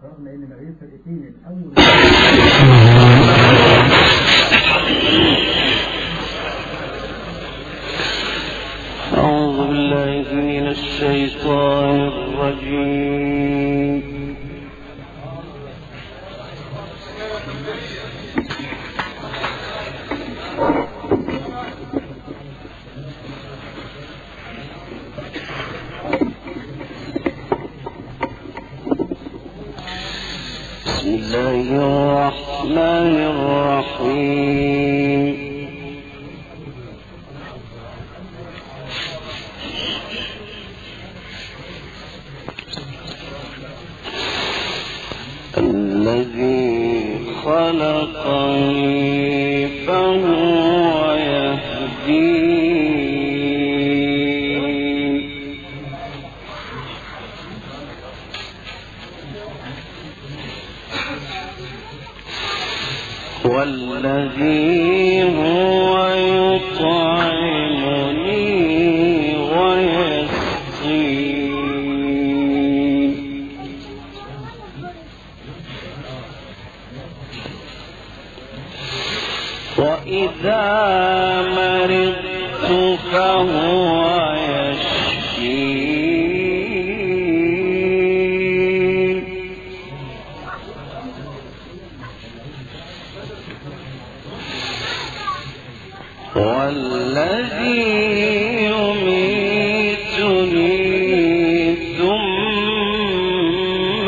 رغم ان نوعين فرقتين الاول أعوذ بالله من الشيطان الرجيم. بسم الله الرحمن الرحيم. الذي خلقني فهو يهدين والذي هو يطعمني ويسقين وإذا مرضت فهو يشفين والذي يميتني ثم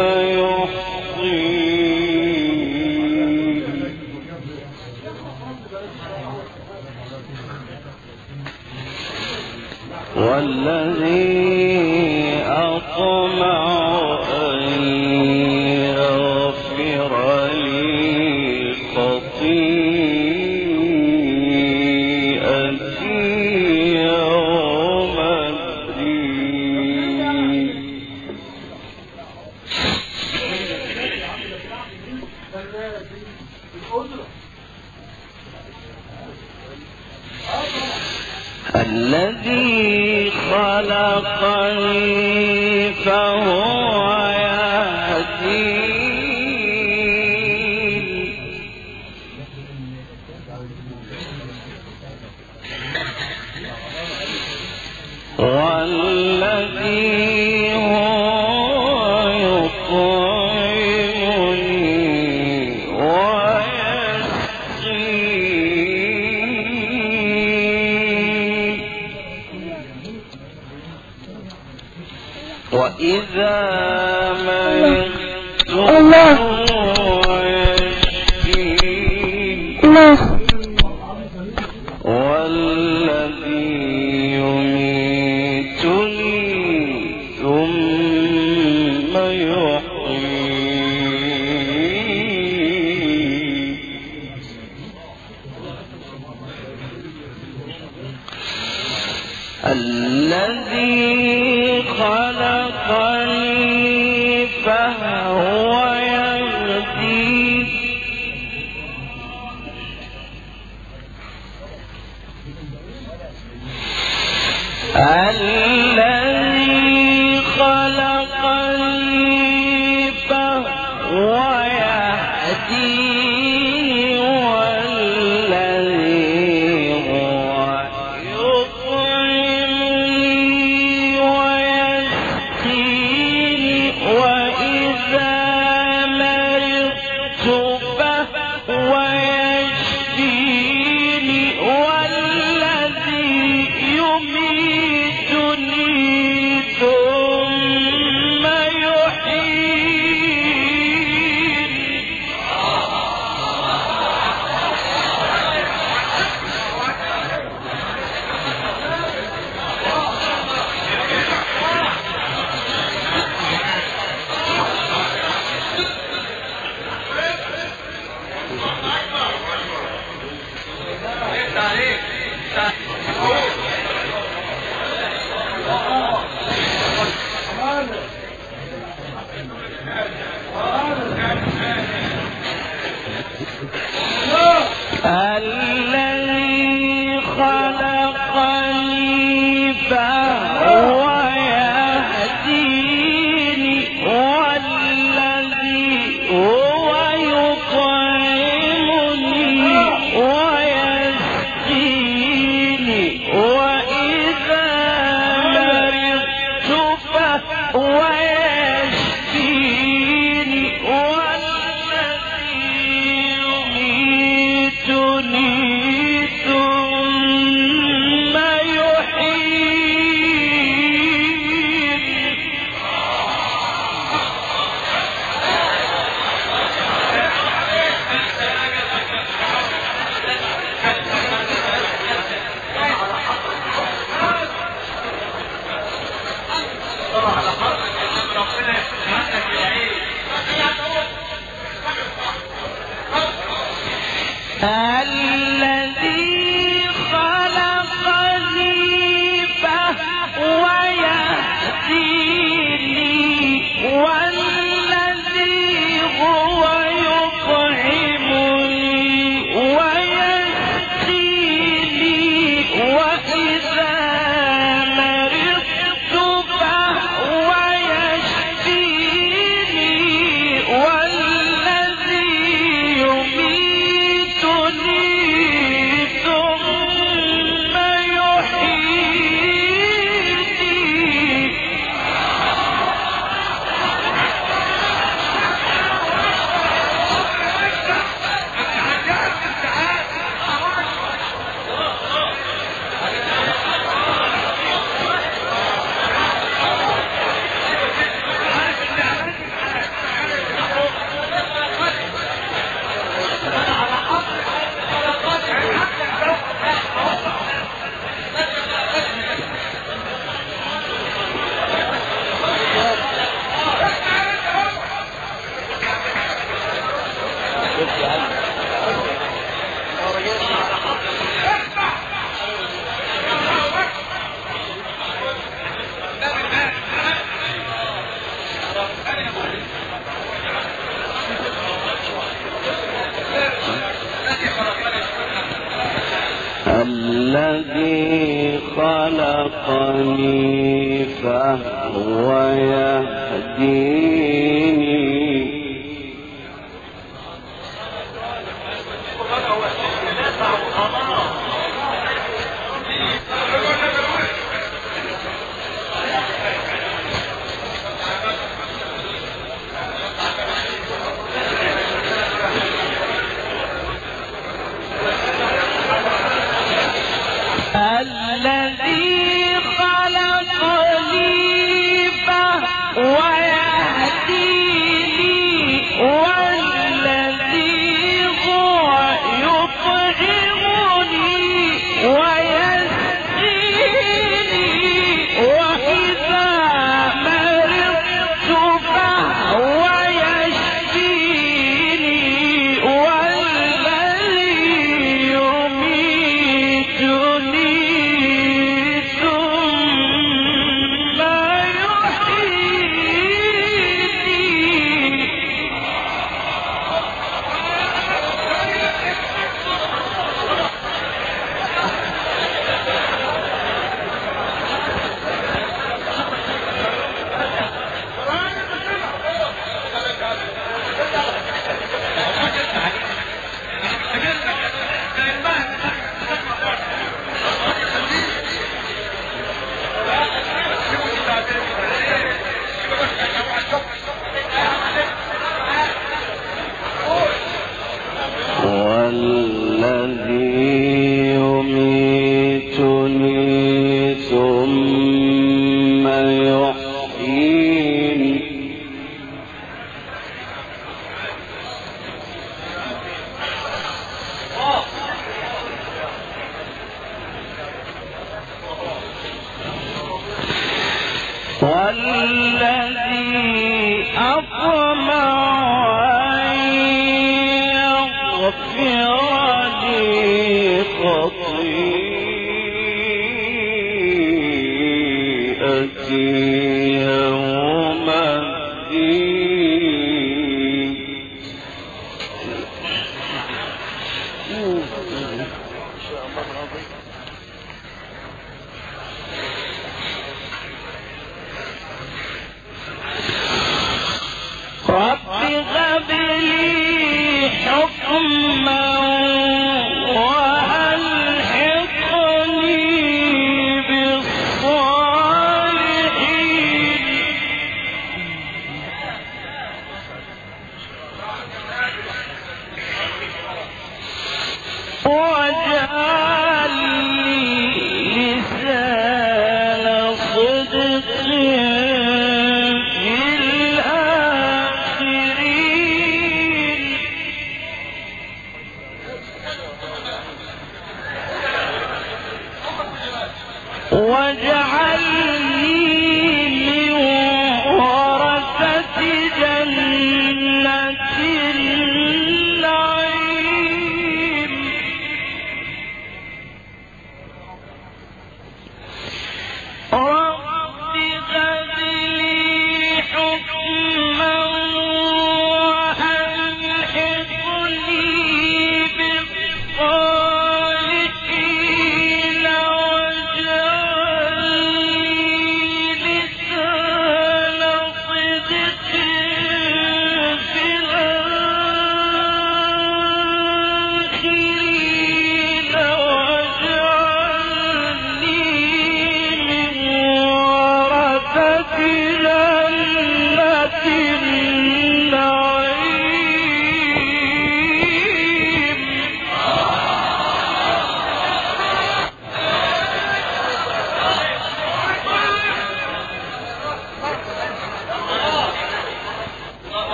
يحيين والذي أطمع أن يغفر لي خطيئتي يوم الدين الذي خلقني فهو يهدين والذي هو يطعمني ويسقين وإذا مرضت فهو يشفين والذي يميتني ثم يحيين الذي خلقني فهو يهدين الذي خلقني فهو الذي خلقني فهو يهديني الذي خلقني فهو يهديني والذي هو يطعمني ويسقيني وإذا مرضت فهو يشفيني والذي يميتني والذي يميتني ثم يحييني والذي أطمع أن يغفر لي خطيئتي يوم الدين رب هب لي حكما وألحقني بالصالحين واجعل لي لسان صدق في الآخرين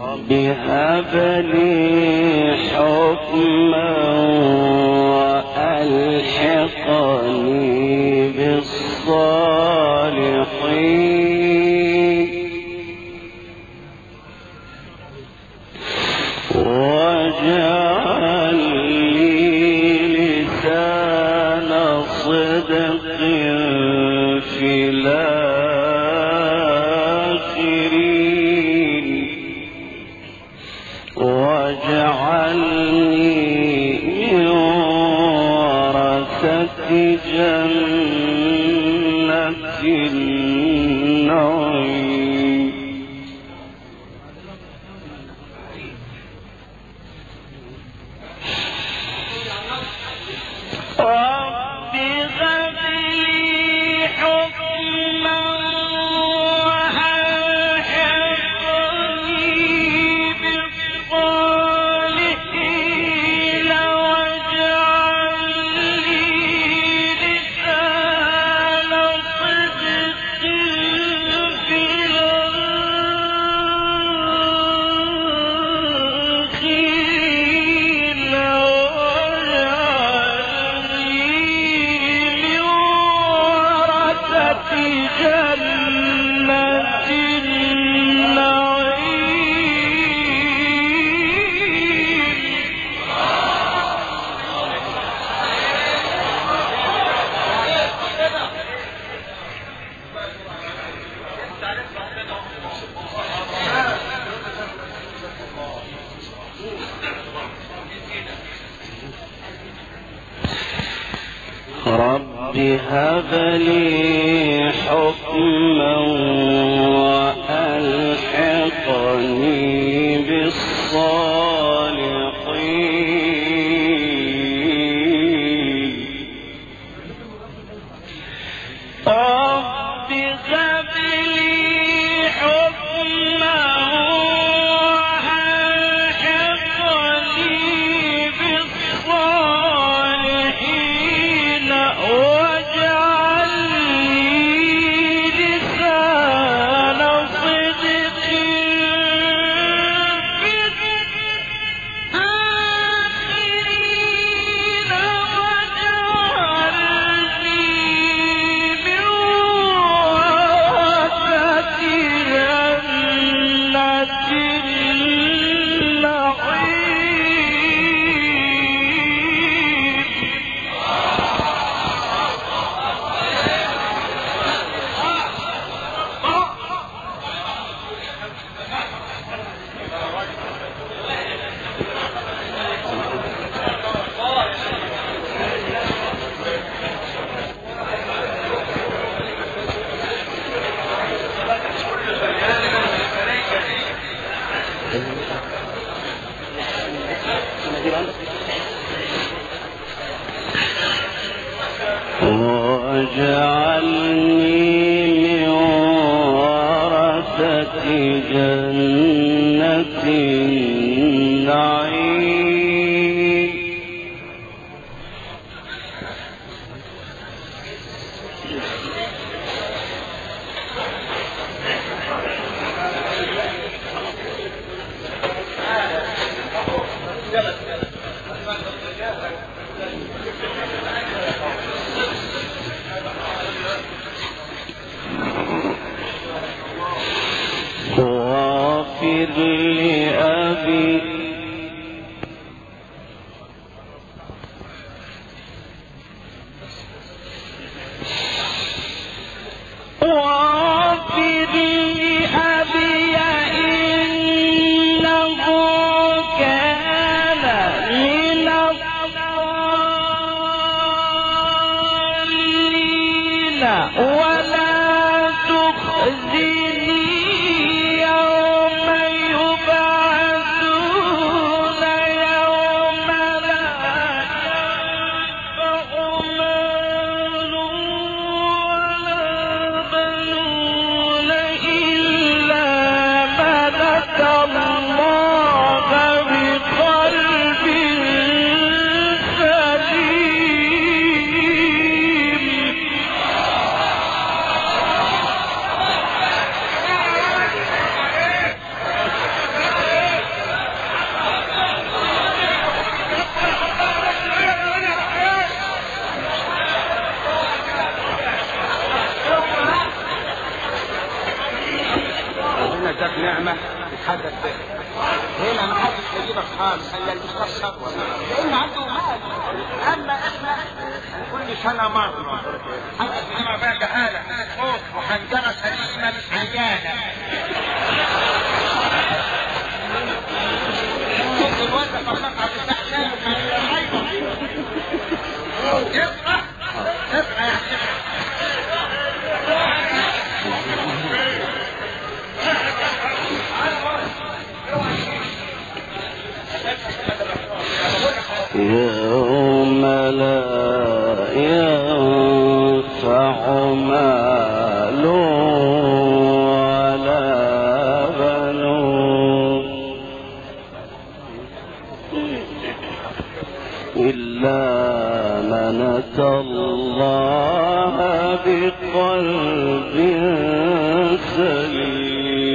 رب هب لي حكما وألحقني بالصالحين واجعل لي لسان صدق في الآخرين واجعلني من ورثة جنة النعيم رب هب لي حكما وألحقني بالصالحين واجعل لي لسان صدق في الآخرين رب هب لي حكما وألحقني بالصالحين رب هب لي حكما وألحقني بالصالحين واجعل لي لسان صدق في الآخرين واجعلني من ورثة جنة النعيم واجعلني من ورثة جنة النعيم واغفر لأبي واغفر لأبي إنه كان من الضالين ولا تخزني يوم يبعثون اداك نعمه تتحدث بها. هنا ما حدش هيجيبك خالص الا المستشفى لان عنده مال. اما احنا كل سنه مره حدث بنعمه بقى جهاله خوف وحنجره سليمه مش عيانه. الواد فقط عبد الفتاح افرح افرح يا يوم لا ينفع مال ولا بنون إلا من أتى الله بقلب سليم.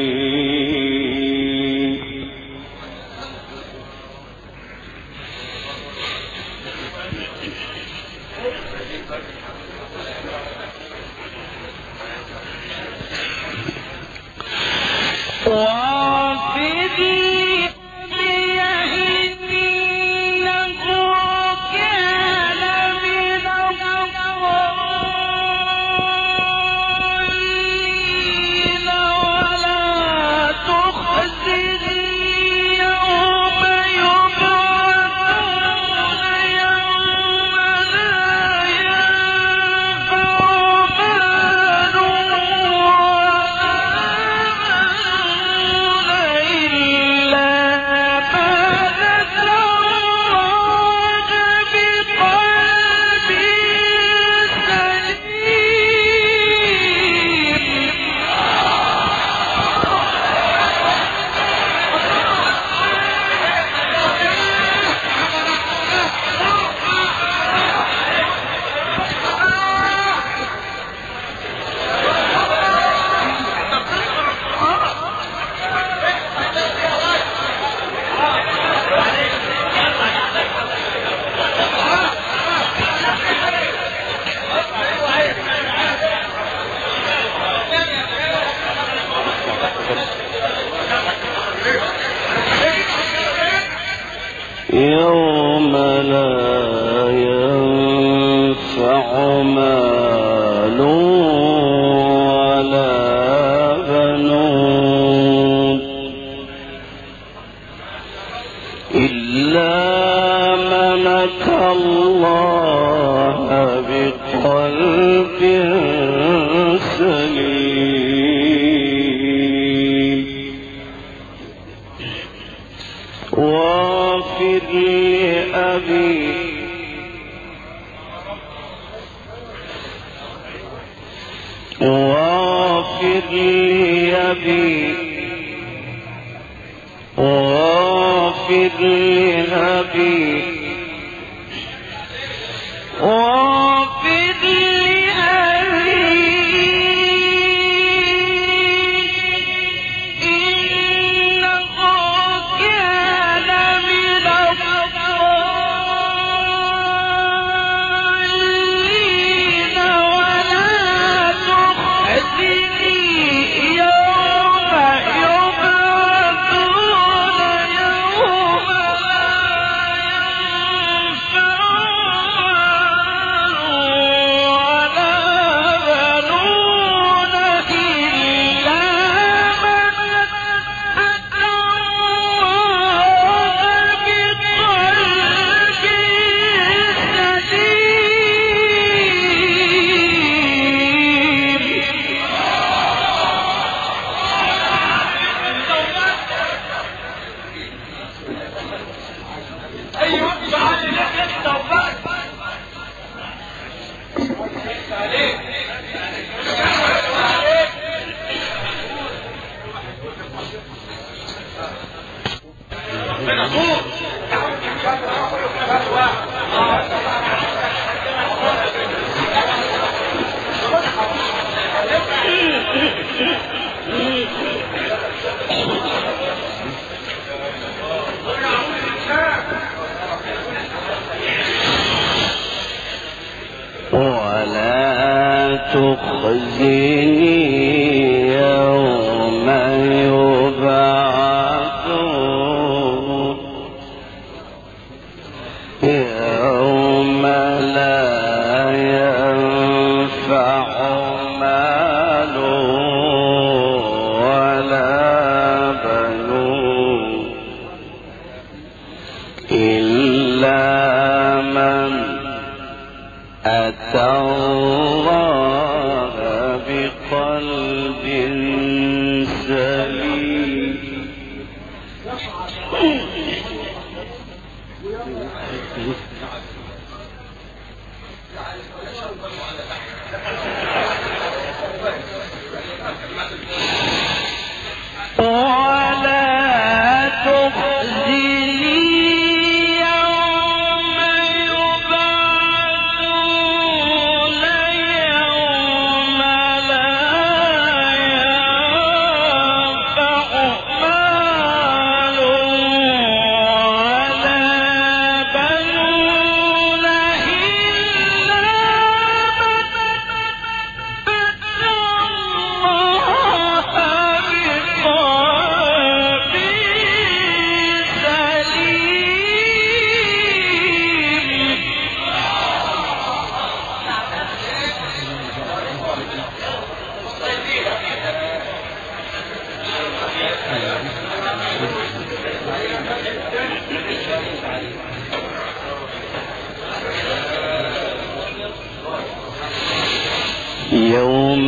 يوم لا ينفع مال ولا بنون إلا من أتى الله بقلب سليم. واغفر لأبي واغفر لأبي واغفر لأبي واغفر لأبي إنه كان من الضالين ولا تخزني يوم يبعثون يوم لا ينفع مال ولا بنون إلا من أتى الله بقلب ولا تخزني يوم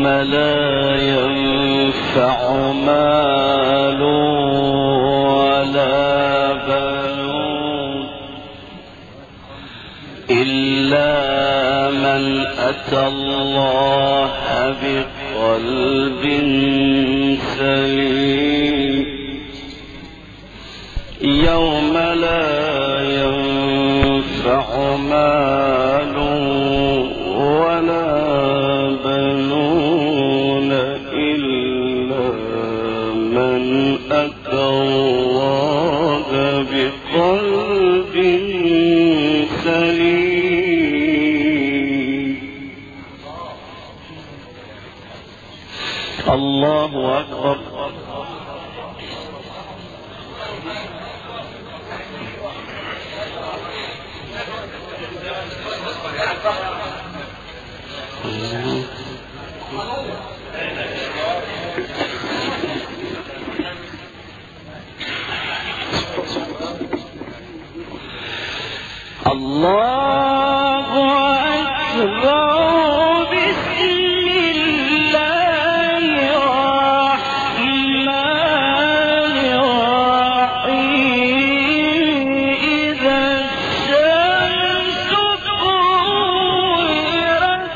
لا ينفع مال ولا بنون إلا من أتى الله بقلب سليم يوم لا ينفع مال ولا بنون إلا من أتى الله بقلب سليم. الله أكبر. الله أكبر. بسم الله الرحمن الرحيم إذا الشمس كورت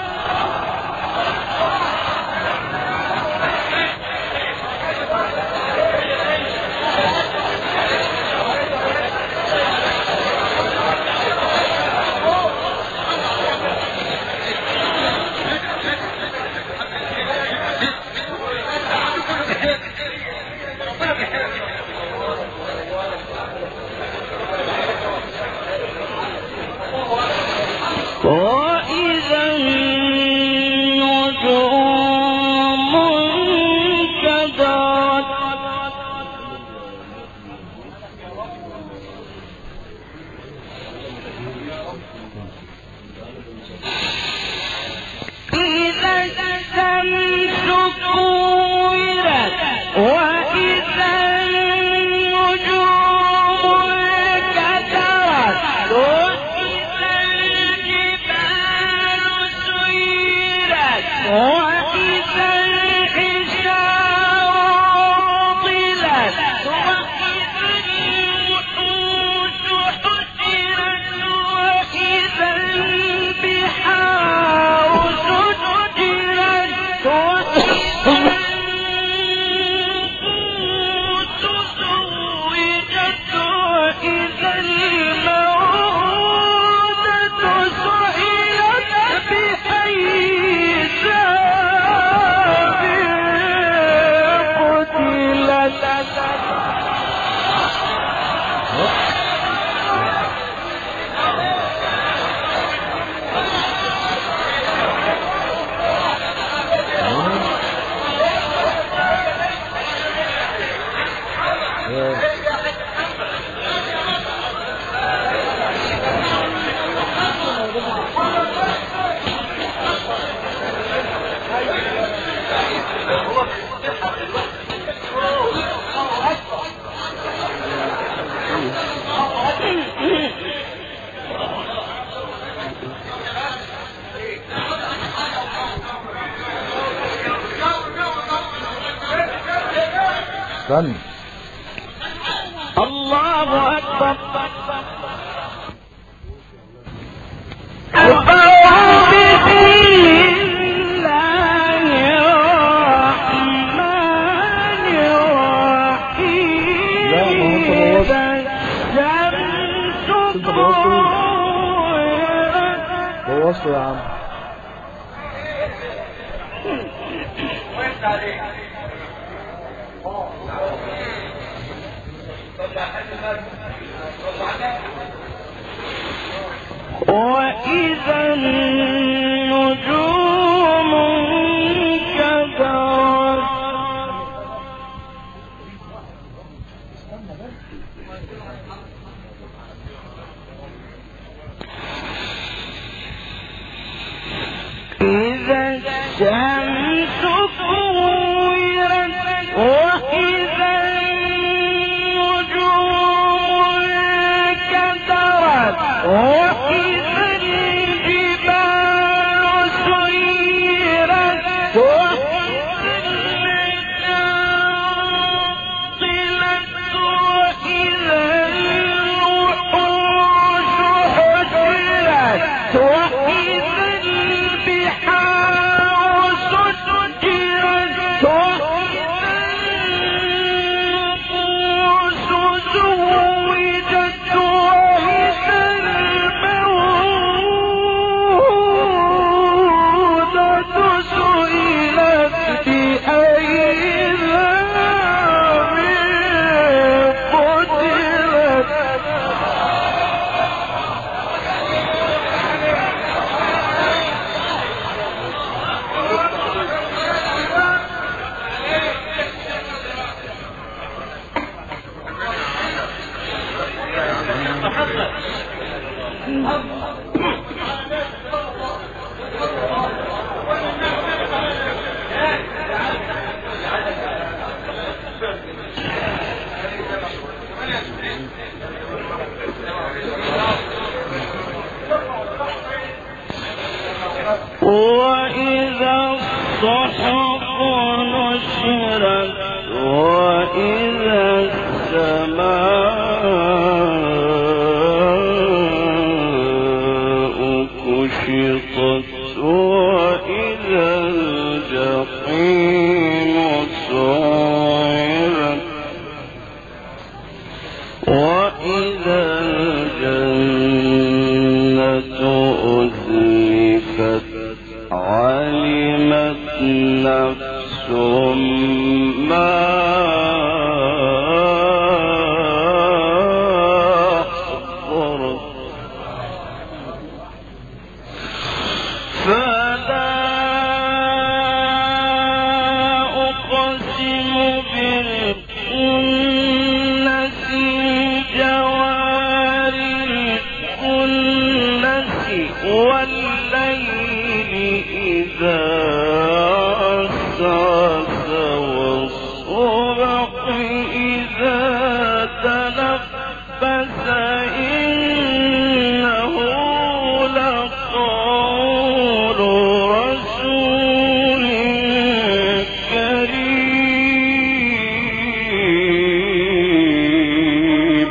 وإذا النجوم انكدرت إذا الشمس كورت وإذا النجوم انكدرت وإذا الجبال سيرت وإذا الحشار عطلت وإذا الوحوش حشرت وإذا البحار سجرت وإذا النفوس زوجت وإذا الموءودة سئلت بأي ذنب قتلت. استنى. الله أكبر. بوظته يا عم. وإذا النجوم انكدرت إذا الشمس كورت وإذا النجوم انكدرت وإذا الجبال وإذا الصحف نشرت وإذا السماء كشطت وإذا الجحيم سعرت وإذا الجنة أزلفت علمت نفس ما أحضرت فلا أقسم بالخنس الجوار الكنس والليل إذا عسعس والصبح إذا تنفس إنه لقول رسول كريم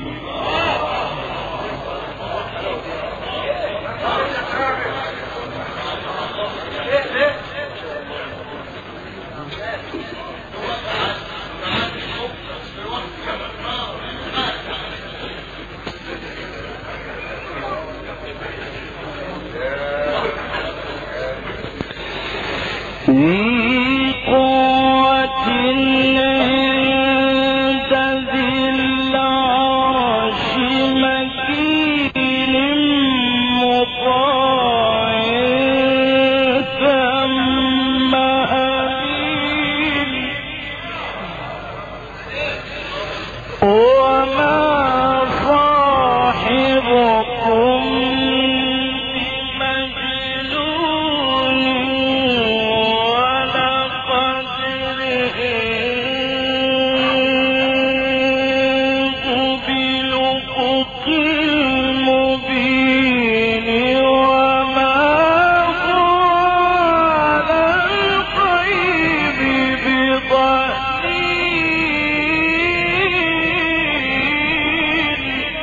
من قوة عند ذي العرش مكين مطاع ثم أمين وما صاحبكم بمجنون ولقد رآه بالأفق المبين وما هو على الغيب بضنين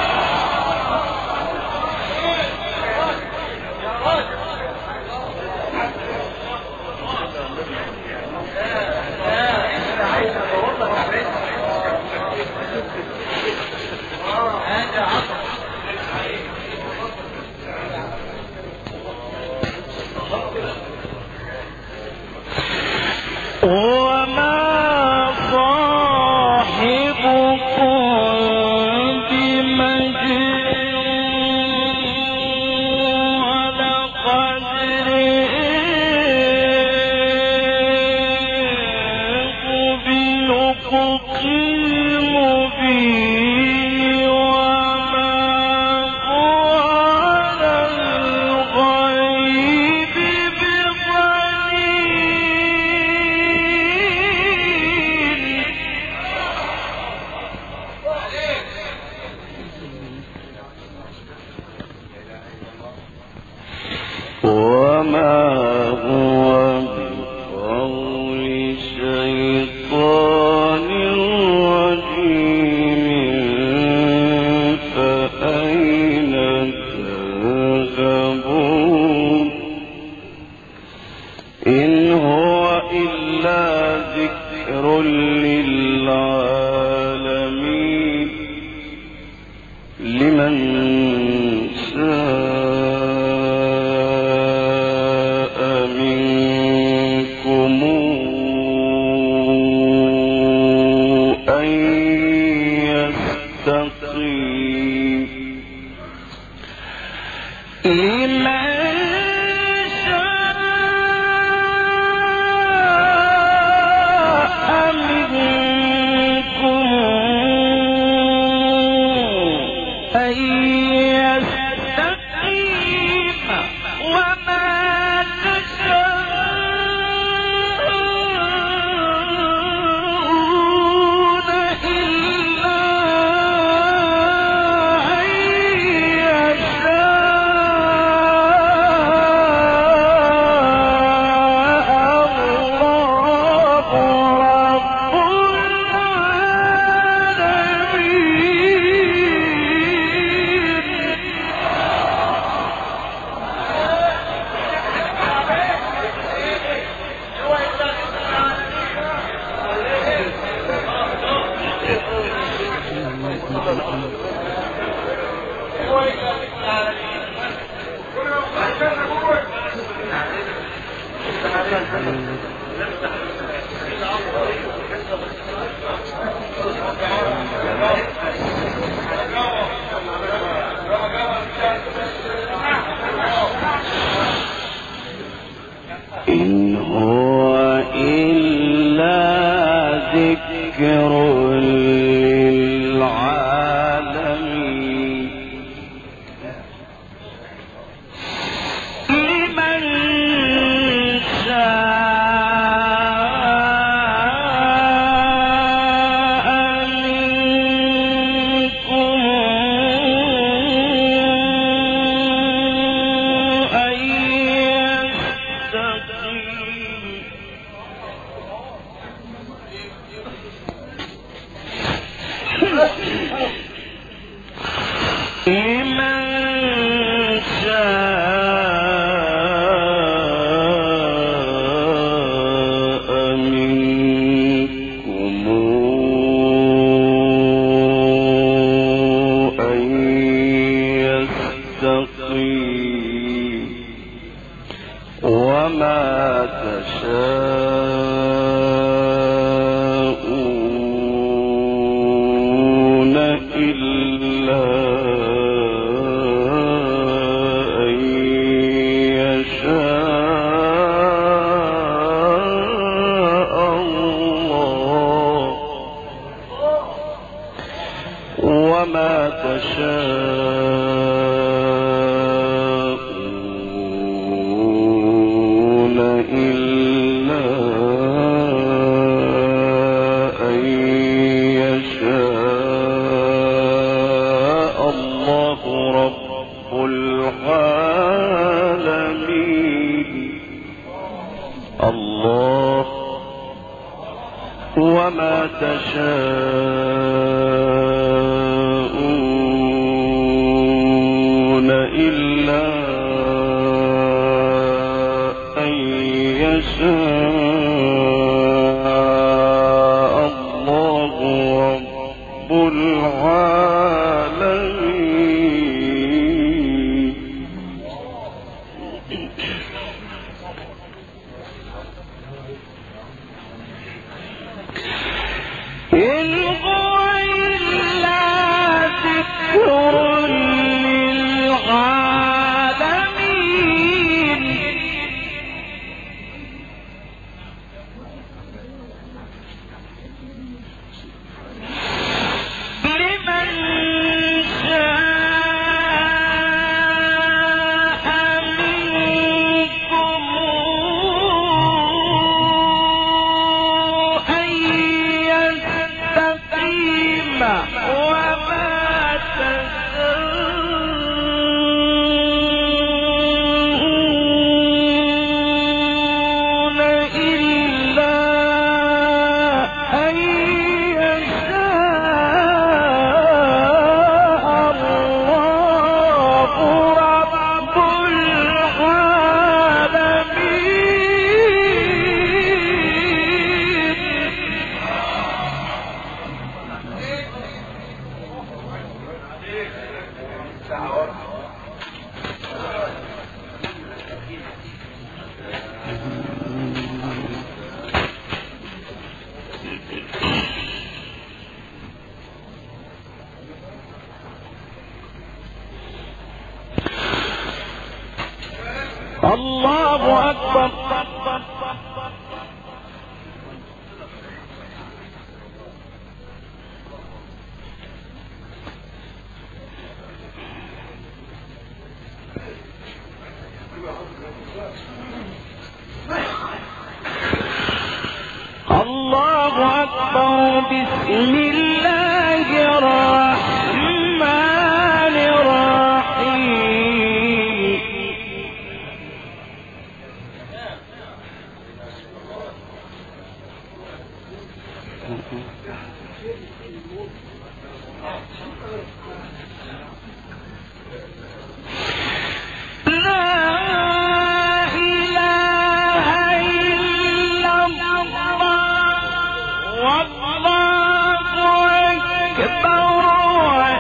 وما صاحبكم بمجنون ولقد رآه بالأفق المبين وما هو على الغيب بضنين وما هو بقول شيطان رجيم فأين تذهبون إن هو إلا ذكر للعالمين لمن شاء منكم أن يستقيم لمن شاء منكم إن هو إلا ذكر للعالمين لمن شاء منكم أن يستقيم لمن شاء منكم أن يستقيم وما تشاءون إلا أن يشاء الله وما تشاءون إلا أن يشاء الله رب العالمين الله وما تشاءون إلا أن يشاء الله رب العالمين إن هو إلا ذكر للعالمين لمن شاء منكم أن يستقيم وما تشاءون إلا أن يشاء الله رب الله أكبر الله أكبر بسم الله الرحمن الرحيم والله أكبر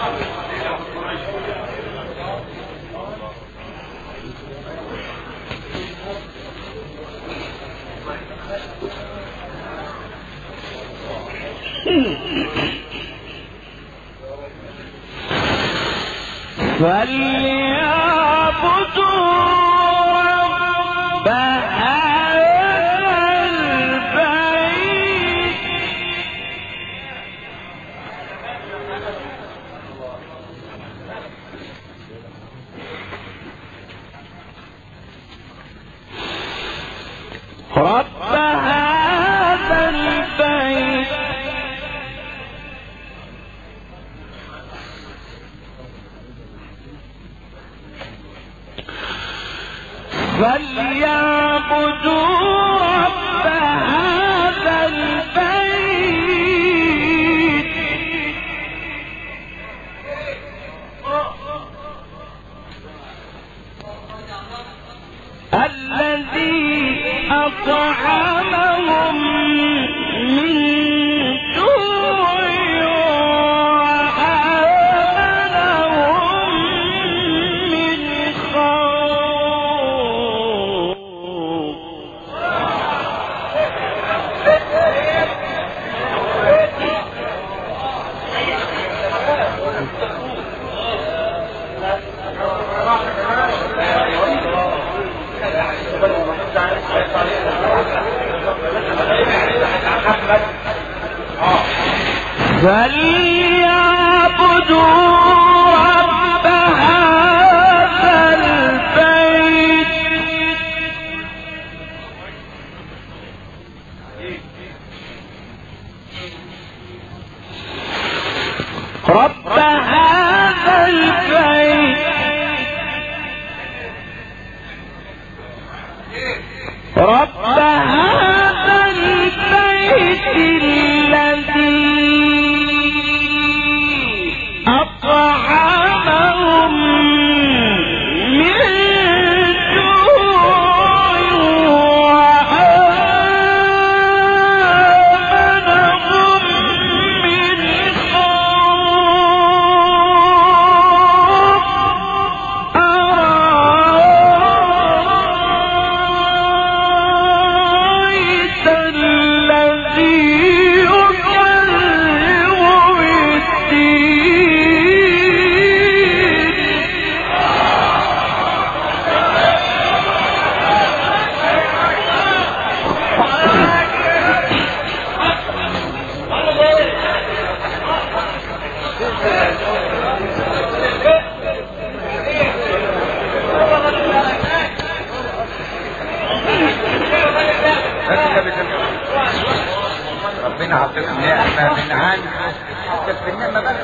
ربنا عطيك نعمة من عنده حتى في النعمة بس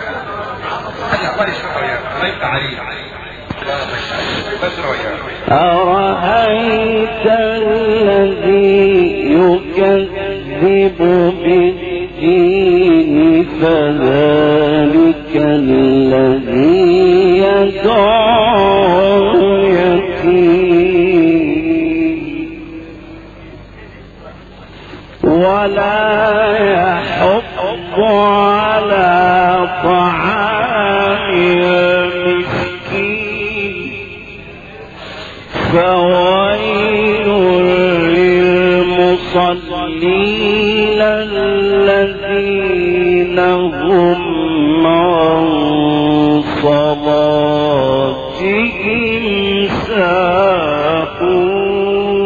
هذا أخبار الشرطة وياك الله يفتح عليك أرأيت الذي يكذب بالدين فذلك الذي يدعو اليتيم ولا يحض على طعام المسكين فويل للمصلين الذين هم عن صلاتهم ساهون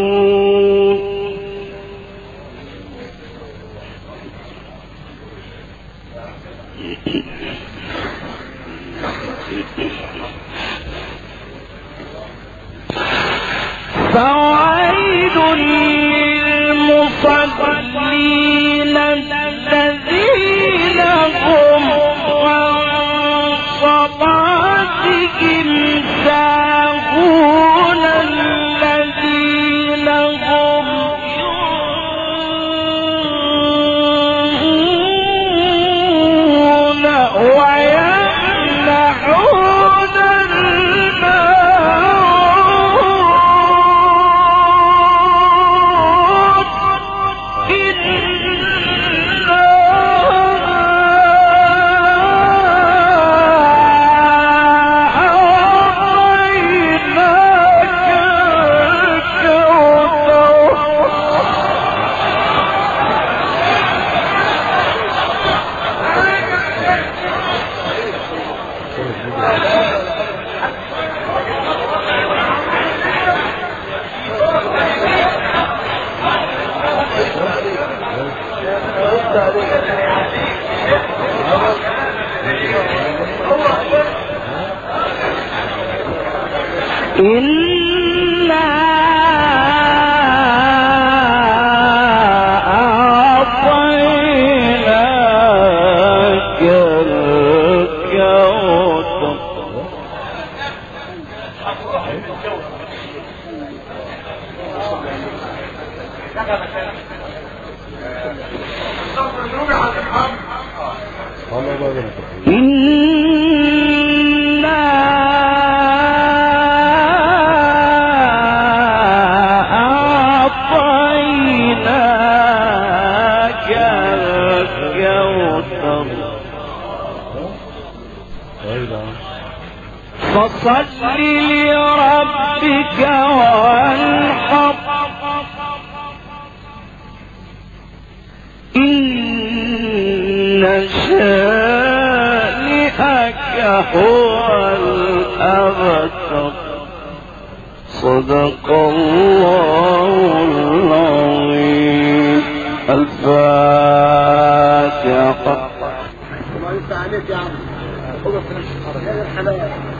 فويل للمصلين الذين هم عن صلاتهم ساهون الذين هم يراءون ويمنعون الماء فصل لربك وانحر إن شانئك هو الأبتر. صدق الله العظيم. الفاتحة. الله يفتح عليك يا عم.